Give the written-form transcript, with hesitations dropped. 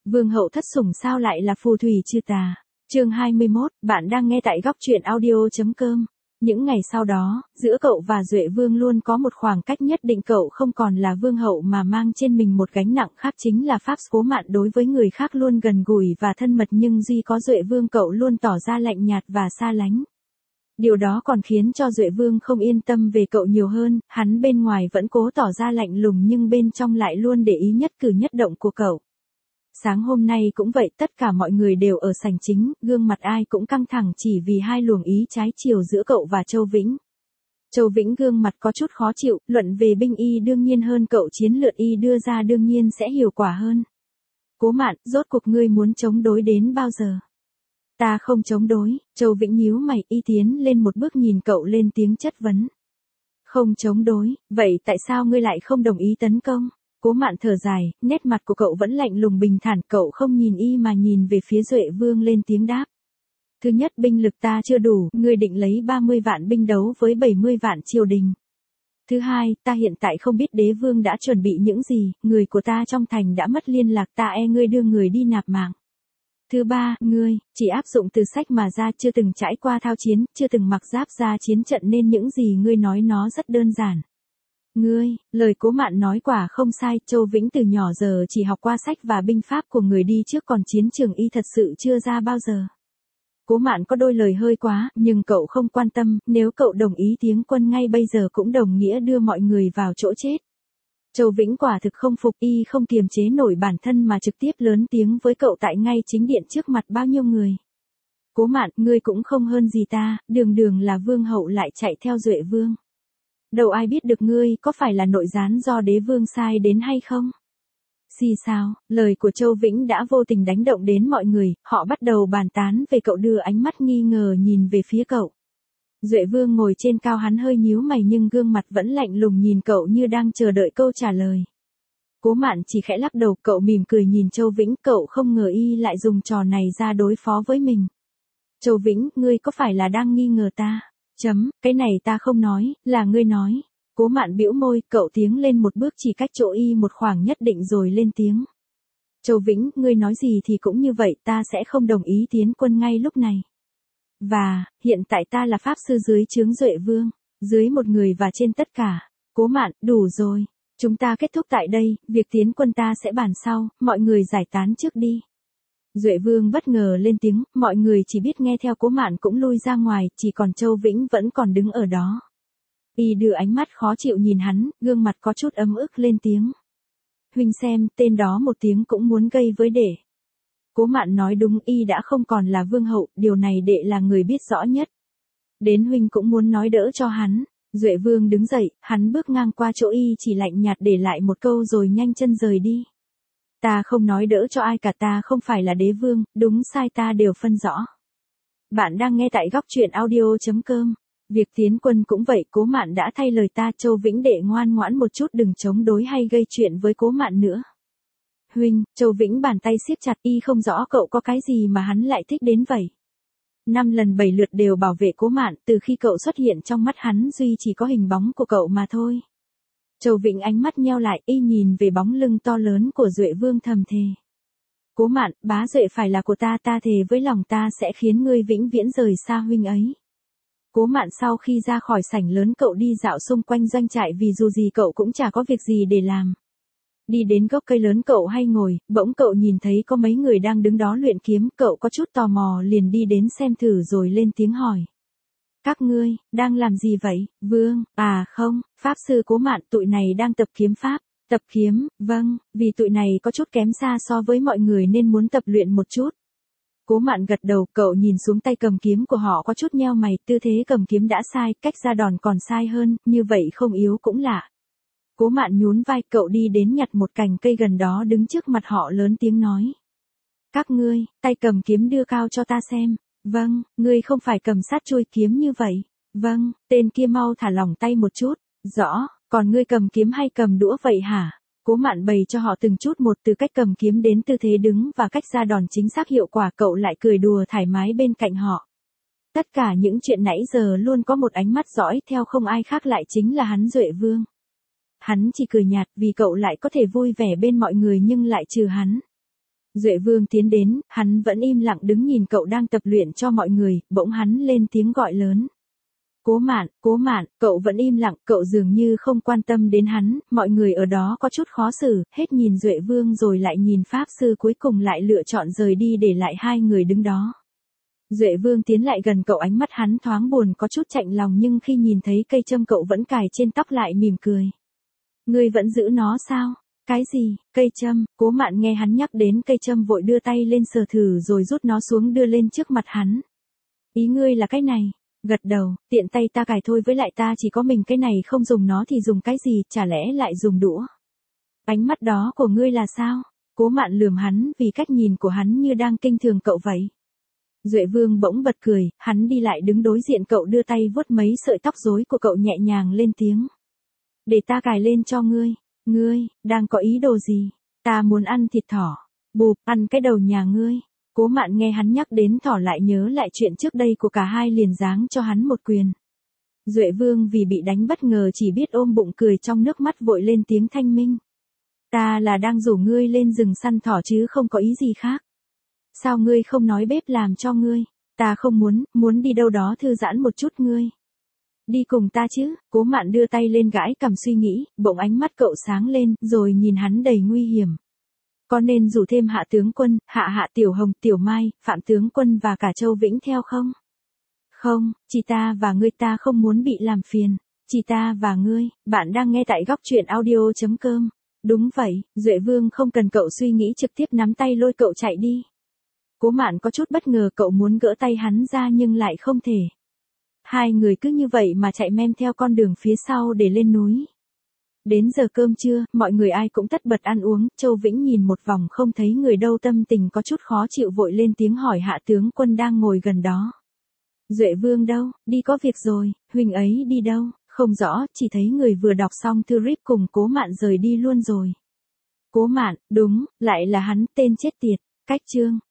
Vương hậu thất sủng sao lại là phù thủy chư tà. Chương 21, bạn đang nghe tại góc truyện audio.com. Những ngày sau đó, giữa cậu và Duệ Vương luôn có một khoảng cách nhất định, cậu không còn là vương hậu mà mang trên mình một gánh nặng khác, chính là pháp Cố Mạn đối với người khác luôn gần gũi và thân mật, nhưng duy có Duệ Vương cậu luôn tỏ ra lạnh nhạt và xa lánh. Điều đó còn khiến cho Duệ Vương không yên tâm về cậu nhiều hơn, hắn bên ngoài vẫn cố tỏ ra lạnh lùng nhưng bên trong lại luôn để ý nhất cử nhất động của cậu. Sáng hôm nay cũng vậy, tất cả mọi người đều ở sảnh chính, gương mặt ai cũng căng thẳng chỉ vì hai luồng ý trái chiều giữa cậu và Châu Vĩnh. Châu Vĩnh gương mặt có chút khó chịu, luận về binh y đương nhiên hơn cậu, chiến lược y đưa ra đương nhiên sẽ hiệu quả hơn. Cố Mạn, rốt cuộc ngươi muốn chống đối đến bao giờ? Ta không chống đối. Châu Vĩnh nhíu mày, y tiến lên một bước nhìn cậu lên tiếng chất vấn. Không chống đối, vậy tại sao ngươi lại không đồng ý tấn công? Cố Mạn thở dài, nét mặt của cậu vẫn lạnh lùng bình thản, cậu không nhìn y mà nhìn về phía Duệ Vương lên tiếng đáp. Thứ nhất, binh lực ta chưa đủ, ngươi định lấy 30 vạn binh đấu với 70 vạn triều đình. Thứ hai, ta hiện tại không biết đế vương đã chuẩn bị những gì, người của ta trong thành đã mất liên lạc, ta ngươi đưa người đi nạp mạng. Thứ ba, ngươi chỉ áp dụng từ sách mà ra, chưa từng trải qua thao chiến, chưa từng mặc giáp ra chiến trận nên những gì ngươi nói nó rất đơn giản. Lời Cố Mạn nói quả không sai, Châu Vĩnh từ nhỏ giờ chỉ học qua sách và binh pháp của người đi trước, còn chiến trường y thật sự chưa ra bao giờ. Cố Mạn có đôi lời hơi quá, nhưng cậu không quan tâm, nếu cậu đồng ý tiến quân ngay bây giờ cũng đồng nghĩa đưa mọi người vào chỗ chết. Châu Vĩnh quả thực không phục, y không kiềm chế nổi bản thân mà trực tiếp lớn tiếng với cậu tại ngay chính điện trước mặt bao nhiêu người. Cố Mạn, ngươi cũng không hơn gì ta, đường đường là vương hậu lại chạy theo Duệ Vương. Đâu ai biết được ngươi có phải là nội gián do đế vương sai đến hay không? Xì xào, lời của Châu Vĩnh đã vô tình đánh động đến mọi người, họ bắt đầu bàn tán về cậu, đưa ánh mắt nghi ngờ nhìn về phía cậu. Duệ Vương ngồi trên cao, hắn hơi nhíu mày nhưng gương mặt vẫn lạnh lùng nhìn cậu như đang chờ đợi câu trả lời. Cố Mạn chỉ khẽ lắc đầu, cậu mỉm cười nhìn Châu Vĩnh, cậu không ngờ y lại dùng trò này ra đối phó với mình. Châu Vĩnh, ngươi có phải là đang nghi ngờ ta? Cái này ta không nói, là ngươi nói. Cố Mạn bĩu môi, cậu tiến lên một bước chỉ cách chỗ y một khoảng nhất định rồi lên tiếng. Châu Vĩnh, ngươi nói gì thì cũng như vậy, ta sẽ không đồng ý tiến quân ngay lúc này. Và, hiện tại ta là pháp sư dưới trướng Duệ Vương, dưới một người và trên tất cả. Cố Mạn, đủ rồi. Chúng ta kết thúc tại đây, việc tiến quân ta sẽ bàn sau, mọi người giải tán trước đi. Duệ Vương bất ngờ lên tiếng, mọi người chỉ biết nghe theo. Cố Mạn cũng lui ra ngoài, chỉ còn Châu Vĩnh vẫn còn đứng ở đó. Y đưa ánh mắt khó chịu nhìn hắn, gương mặt có chút ấm ức lên tiếng. Huynh xem, tên đó một tiếng cũng muốn gây với đệ. Cố Mạn nói đúng, y đã không còn là vương hậu, điều này đệ là người biết rõ nhất. Đến huynh cũng muốn nói đỡ cho hắn. Duệ Vương đứng dậy, hắn bước ngang qua chỗ y chỉ lạnh nhạt để lại một câu rồi nhanh chân rời đi. Ta không nói đỡ cho ai cả, ta không phải là đế vương, đúng sai ta đều phân rõ. Bạn đang nghe tại góc truyện audio.com. Việc tiến quân cũng vậy, Cố Mạn đã thay lời ta, Châu Vĩnh đệ ngoan ngoãn một chút, đừng chống đối hay gây chuyện với Cố Mạn nữa. Huynh, Châu Vĩnh bàn tay siết chặt, y không rõ cậu có cái gì mà hắn lại thích đến vậy. 5 lần 7 lượt đều bảo vệ Cố Mạn, từ khi cậu xuất hiện trong mắt hắn duy chỉ có hình bóng của cậu mà thôi. Châu Vĩnh ánh mắt nheo lại, y nhìn về bóng lưng to lớn của Duệ Vương thầm thề. Cố Mạn, bá Duệ phải là của ta, ta thề với lòng ta sẽ khiến ngươi vĩnh viễn rời xa huynh ấy. Cố Mạn sau khi ra khỏi sảnh lớn, cậu đi dạo xung quanh doanh trại vì dù gì cậu cũng chả có việc gì để làm. Đi đến gốc cây lớn cậu hay ngồi, bỗng cậu nhìn thấy có mấy người đang đứng đó luyện kiếm, cậu có chút tò mò liền đi đến xem thử rồi lên tiếng hỏi. Các ngươi, đang làm gì vậy, Vương? À không, pháp sư Cố Mạn, tụi này đang tập kiếm pháp. Tập kiếm, vâng, vì tụi này có chút kém xa so với mọi người nên muốn tập luyện một chút. Cố Mạn gật đầu, cậu nhìn xuống tay cầm kiếm của họ có chút nheo mày, tư thế cầm kiếm đã sai, cách ra đòn còn sai hơn, như vậy không yếu cũng lạ. Cố Mạn nhún vai, cậu đi đến nhặt một cành cây gần đó đứng trước mặt họ lớn tiếng nói. Các ngươi, tay cầm kiếm đưa cao cho ta xem. Vâng, ngươi không phải cầm sát chuôi kiếm như vậy. Vâng, tên kia mau thả lỏng tay một chút. Rõ, còn ngươi cầm kiếm hay cầm đũa vậy hả? Cố Mạn bày cho họ từng chút một, từ cách cầm kiếm đến tư thế đứng và cách ra đòn chính xác hiệu quả, cậu lại cười đùa thoải mái bên cạnh họ. Tất cả những chuyện nãy giờ luôn có một ánh mắt dõi theo, không ai khác lại chính là hắn Duệ Vương. Hắn chỉ cười nhạt vì cậu lại có thể vui vẻ bên mọi người nhưng lại trừ hắn. Duệ Vương tiến đến, hắn vẫn im lặng đứng nhìn cậu đang tập luyện cho mọi người, bỗng hắn lên tiếng gọi lớn. Cố Mạn, cậu vẫn im lặng, cậu dường như không quan tâm đến hắn, mọi người ở đó có chút khó xử, hết nhìn Duệ Vương rồi lại nhìn Pháp Sư cuối cùng lại lựa chọn rời đi để lại hai người đứng đó. Duệ Vương tiến lại gần cậu, ánh mắt hắn thoáng buồn có chút chạnh lòng, nhưng khi nhìn thấy cây châm cậu vẫn cài trên tóc lại mỉm cười. Ngươi vẫn giữ nó sao? Cái gì, cây châm? Cố Mạn nghe hắn nhắc đến cây châm vội đưa tay lên sờ thử rồi rút nó xuống đưa lên trước mặt hắn. Ý ngươi là cái này? Gật đầu, tiện tay ta cài thôi, với lại ta chỉ có mình cái này, không dùng nó thì dùng cái gì, chả lẽ lại dùng đũa? Ánh mắt đó của ngươi là sao? Cố Mạn lườm hắn vì cách nhìn của hắn như đang kinh thường cậu vậy. Duệ Vương bỗng bật cười, hắn đi lại đứng đối diện cậu, đưa tay vuốt mấy sợi tóc rối của cậu nhẹ nhàng lên tiếng. Để ta cài lên cho ngươi. Ngươi, đang có ý đồ gì? Ta muốn ăn thịt thỏ. Bụp, ăn cái đầu nhà ngươi. Cố Mạn nghe hắn nhắc đến thỏ lại nhớ lại chuyện trước đây của cả hai, liền giáng cho hắn một quyền. Duệ Vương vì bị đánh bất ngờ chỉ biết ôm bụng cười trong nước mắt, vội lên tiếng thanh minh. Ta là đang rủ ngươi lên rừng săn thỏ chứ không có ý gì khác. Sao ngươi không nói bếp làm cho ngươi? Ta không muốn đi đâu đó thư giãn một chút ngươi. Đi cùng ta chứ? Cố Mạn đưa tay lên gãi cằm suy nghĩ, bỗng ánh mắt cậu sáng lên, rồi nhìn hắn đầy nguy hiểm. Có nên rủ thêm Hạ tướng quân, Hạ Tiểu Hồng, Tiểu Mai, Phạm tướng quân và cả Châu Vĩnh theo không? Không, chỉ ta và ngươi, ta không muốn bị làm phiền. Chỉ ta và ngươi. Bạn đang nghe tại góc truyện audio.com. Đúng vậy, Duệ Vương không cần cậu suy nghĩ, trực tiếp nắm tay lôi cậu chạy đi. Cố Mạn có chút bất ngờ, cậu muốn gỡ tay hắn ra nhưng lại không thể. Hai người cứ như vậy mà chạy men theo con đường phía sau để lên núi. Đến giờ cơm trưa, mọi người ai cũng tất bật ăn uống, Châu Vĩnh nhìn một vòng không thấy người đâu, tâm tình có chút khó chịu, vội lên tiếng hỏi Hạ tướng quân đang ngồi gần đó. Duệ Vương đâu? Đi có việc rồi. Huynh ấy đi đâu? Không rõ, chỉ thấy người vừa đọc xong thư rip cùng Cố Mạn rời đi luôn rồi. Cố Mạn, đúng, lại là hắn, tên chết tiệt. Cách chương